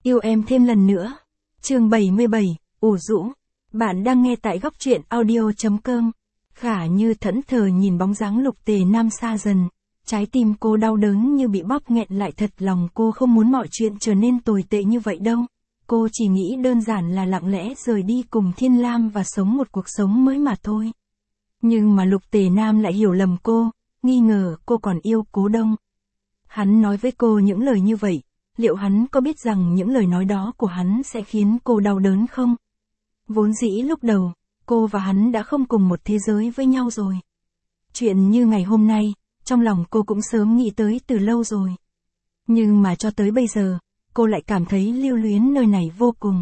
Yêu em thêm lần nữa. Chương 77, ủ rũ. Bạn đang nghe tại góc truyện audio.com. Khả Như thẫn thờ nhìn bóng dáng Lục Tề Nam xa dần. Trái tim cô đau đớn như bị bóp nghẹn lại, thật lòng cô không muốn mọi chuyện trở nên tồi tệ như vậy đâu. Cô chỉ nghĩ đơn giản là lặng lẽ rời đi cùng Thiên Lam và sống một cuộc sống mới mà thôi. Nhưng mà Lục Tề Nam lại hiểu lầm cô, nghi ngờ cô còn yêu Cố Đông. Hắn nói với cô những lời như vậy, liệu hắn có biết rằng những lời nói đó của hắn sẽ khiến cô đau đớn không? Vốn dĩ lúc đầu, cô và hắn đã không cùng một thế giới với nhau rồi. Chuyện như ngày hôm nay, trong lòng cô cũng sớm nghĩ tới từ lâu rồi. Nhưng mà cho tới bây giờ, cô lại cảm thấy lưu luyến nơi này vô cùng.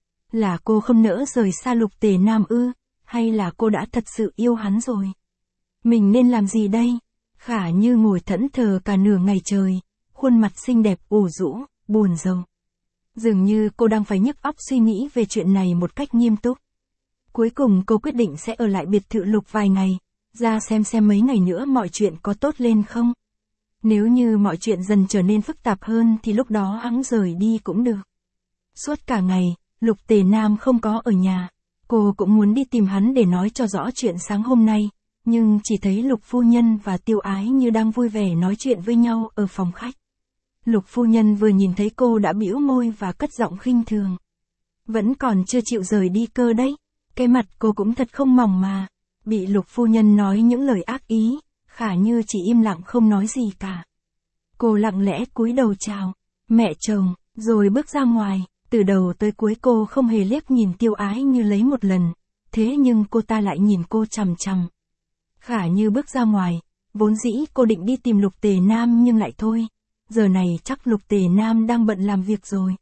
Là cô không nỡ rời xa Lục Tề Nam ư, hay là cô đã thật sự yêu hắn rồi? Mình nên làm gì đây? Khả Như ngồi thẫn thờ cả nửa ngày trời, khuôn mặt xinh đẹp ủ rũ, buồn rầu. Dường như cô đang phải nhức óc suy nghĩ về chuyện này một cách nghiêm túc. Cuối cùng cô quyết định sẽ ở lại biệt thự Lục vài ngày, ra xem mấy ngày nữa mọi chuyện có tốt lên không. Nếu như mọi chuyện dần trở nên phức tạp hơn thì lúc đó hắn rời đi cũng được. Suốt cả ngày, Lục Tề Nam không có ở nhà. Cô cũng muốn đi tìm hắn để nói cho rõ chuyện sáng hôm nay, nhưng chỉ thấy Lục phu nhân và Tiêu Ái Như đang vui vẻ nói chuyện với nhau ở phòng khách. Lục phu nhân vừa nhìn thấy cô đã bĩu môi và cất giọng khinh thường. Vẫn còn chưa chịu rời đi cơ đấy. Cái mặt cô cũng thật không mỏng mà. Bị Lục phu nhân nói những lời ác ý, Khả Như chỉ im lặng không nói gì cả. Cô lặng lẽ cúi đầu chào mẹ chồng, rồi bước ra ngoài. Từ đầu tới cuối cô không hề liếc nhìn Tiêu Ái Như lấy một lần, thế nhưng cô ta lại nhìn cô chằm chằm. Khả Như bước ra ngoài, vốn dĩ cô định đi tìm Lục Tề Nam nhưng lại thôi. Giờ này chắc Lục Tề Nam đang bận làm việc rồi.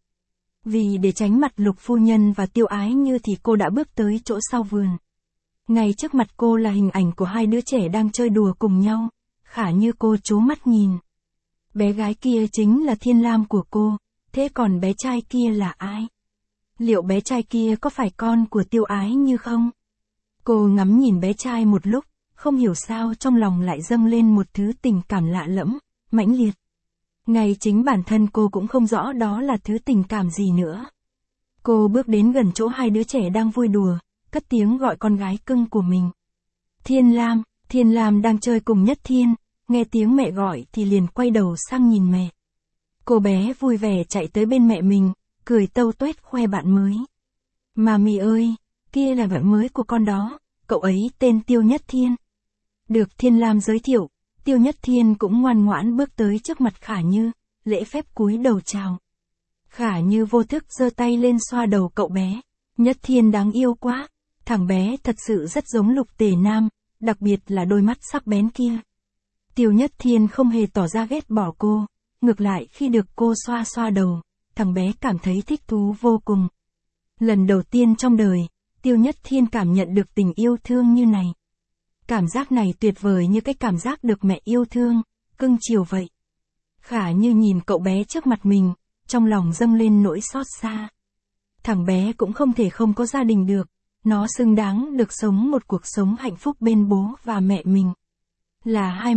Vì để tránh mặt Lục phu nhân và Tiêu Ái Như thì cô đã bước tới chỗ sau vườn. Ngay trước mặt cô là hình ảnh của hai đứa trẻ đang chơi đùa cùng nhau. Khả Như cô trố mắt nhìn. Bé gái kia chính là Thiên Lam của cô, thế còn bé trai kia là ai? Liệu bé trai kia có phải con của Tiêu Ái Như không? Cô ngắm nhìn bé trai một lúc, không hiểu sao trong lòng lại dâng lên một thứ tình cảm lạ lẫm, mãnh liệt. Ngay chính bản thân cô cũng không rõ đó là thứ tình cảm gì nữa. Cô bước đến gần chỗ hai đứa trẻ đang vui đùa, cất tiếng gọi con gái cưng của mình. Thiên Lam đang chơi cùng Nhất Thiên, nghe tiếng mẹ gọi thì liền quay đầu sang nhìn mẹ. Cô bé vui vẻ chạy tới bên mẹ mình, cười tâu tuét khoe bạn mới. Mami ơi, kia là bạn mới của con đó, cậu ấy tên Tiêu Nhất Thiên. Được Thiên Lam giới thiệu, Tiêu Nhất Thiên cũng ngoan ngoãn bước tới trước mặt Khả Như, lễ phép cúi đầu chào. Khả Như vô thức giơ tay lên xoa đầu cậu bé. Nhất Thiên đáng yêu quá, thằng bé thật sự rất giống Lục Tề Nam, đặc biệt là đôi mắt sắc bén kia. Tiêu Nhất Thiên không hề tỏ ra ghét bỏ cô, ngược lại khi được cô xoa xoa đầu, thằng bé cảm thấy thích thú vô cùng. Lần đầu tiên trong đời, Tiêu Nhất Thiên cảm nhận được tình yêu thương như này. Cảm giác này tuyệt vời như cái cảm giác được mẹ yêu thương, cưng chiều vậy. Khả Như nhìn cậu bé trước mặt mình, trong lòng dâng lên nỗi xót xa. Thằng bé cũng không thể không có gia đình được, nó xứng đáng được sống một cuộc sống hạnh phúc bên bố và mẹ mình. Là hai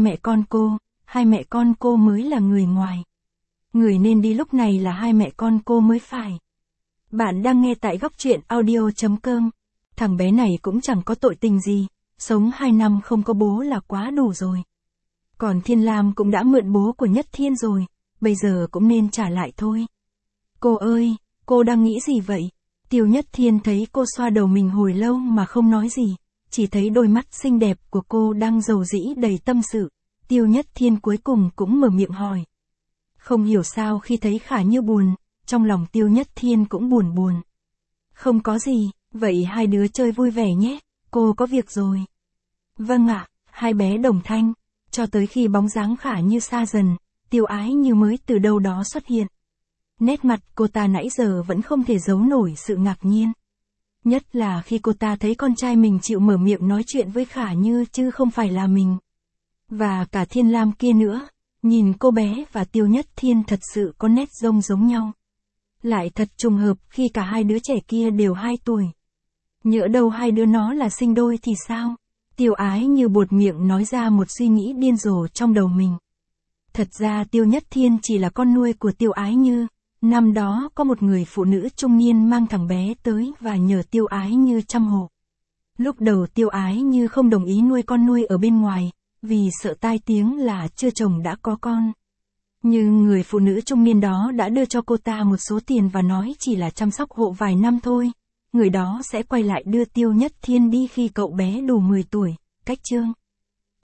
mẹ con cô mới là người ngoài. Người nên đi lúc này là hai mẹ con cô mới phải. Bạn đang nghe tại góc truyện audio.com. Thằng bé này cũng chẳng có tội tình gì, sống 2 năm không có bố là quá đủ rồi. Còn Thiên Lam cũng đã mượn bố của Nhất Thiên rồi, bây giờ cũng nên trả lại thôi. Cô ơi, cô đang nghĩ gì vậy? Tiêu Nhất Thiên thấy cô xoa đầu mình hồi lâu mà không nói gì, chỉ thấy đôi mắt xinh đẹp của cô đang dầu dĩ đầy tâm sự. Tiêu Nhất Thiên cuối cùng cũng mở miệng hỏi. Không hiểu sao khi thấy Khả Như buồn, trong lòng Tiêu Nhất Thiên cũng buồn. Không có gì, vậy hai đứa chơi vui vẻ nhé, cô có việc rồi. Vâng ạ, hai bé đồng thanh. Cho tới khi bóng dáng Khả Như xa dần, Tiêu Ái Như mới từ đâu đó xuất hiện. Nét mặt cô ta nãy giờ vẫn không thể giấu nổi sự ngạc nhiên. Nhất là khi cô ta thấy con trai mình chịu mở miệng nói chuyện với Khả Như chứ không phải là mình. Và cả Thiên Lam kia nữa, nhìn cô bé và Tiêu Nhất Thiên thật sự có nét giống nhau. Lại thật trùng hợp khi cả hai đứa trẻ kia đều 2 tuổi. Nhỡ đâu hai đứa nó là sinh đôi thì sao? Tiêu Ái Như buột miệng nói ra một suy nghĩ điên rồ trong đầu mình. Thật ra Tiêu Nhất Thiên chỉ là con nuôi của Tiêu Ái Như, Năm đó có một người phụ nữ trung niên mang thằng bé tới và nhờ Tiêu Ái Như chăm hộ. Lúc đầu Tiêu Ái Như không đồng ý nuôi con nuôi ở bên ngoài, vì sợ tai tiếng là chưa chồng đã có con. Nhưng người phụ nữ trung niên đó đã đưa cho cô ta một số tiền và nói chỉ là chăm sóc hộ vài năm thôi. Người đó sẽ quay lại đưa Tiêu Nhất Thiên đi khi cậu bé đủ 10 tuổi, cách chương.